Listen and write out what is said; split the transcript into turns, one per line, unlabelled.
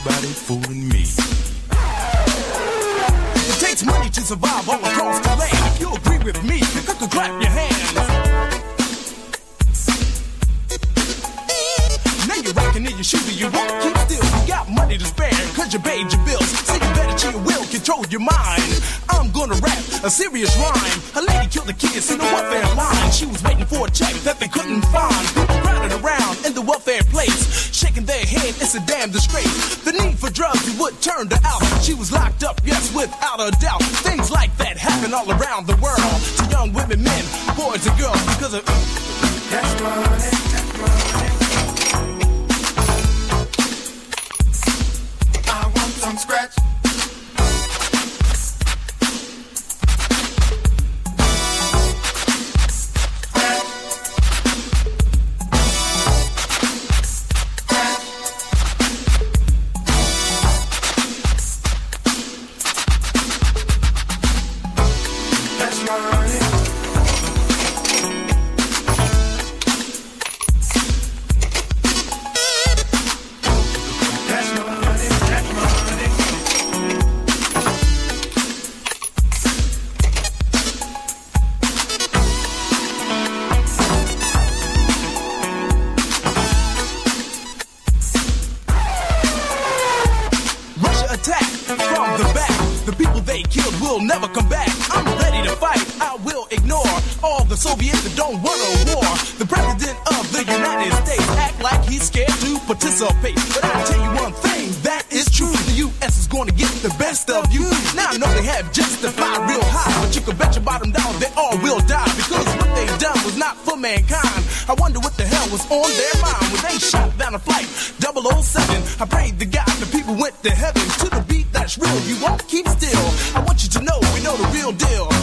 nobody fooling me.
It takes money to survive all across the land. If you agree with me, clap your hands. Now you're rocking in your shoe, you won't keep still. You got money to spare, cause you paid your bills. So you better chill your will, control your mind. I'm gonna rap a serious rhyme. A lady killed a kid in the welfare line. She was waiting for a check that they couldn't find. People crowded around in the welfare place, shaking their head, it's a damn disgrace. The need for drugs, you would turn her out. She was locked up, yes, without a doubt. Things like that happen all around the world to young women, men, boys and girls because of that's money, that's money. I want some scratch. Participate, but I tell you one thing that is true. The U.S. is going to get the best of you. Now I know they have justified real high, but you can bet your bottom dollar they all will die because what they done was not for mankind. I wonder what the hell was on their mind when they shot down a flight 007. I prayed to God the people went to heaven to the beat that's real. You won't keep still. I want you to know we know the real deal.